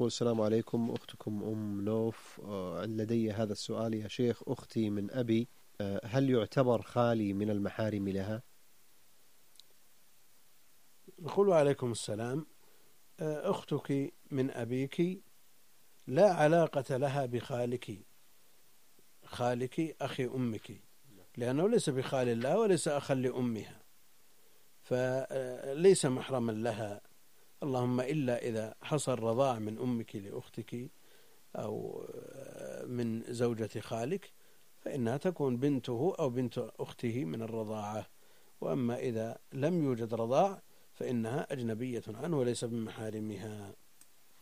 تقول: السلام عليكم، أختكم أم نوف. لدي هذا السؤال يا شيخ: أختي من أبي، هل يعتبر خالي من المحارم لها؟ نقول عليكم السلام. أختك من أبيك لا علاقة لها بخالك، خالك أخي أمك، لأنه ليس بخال الله وليس أخا لأمها، فليس محرما لها، اللهم إلا إذا حصل رضاع من أمك لأختك أو من زوجة خالك، فإنها تكون بنته أو بنت أخته من الرضاعة. وأما إذا لم يوجد رضاع فإنها أجنبية عنه وليس من محارمها.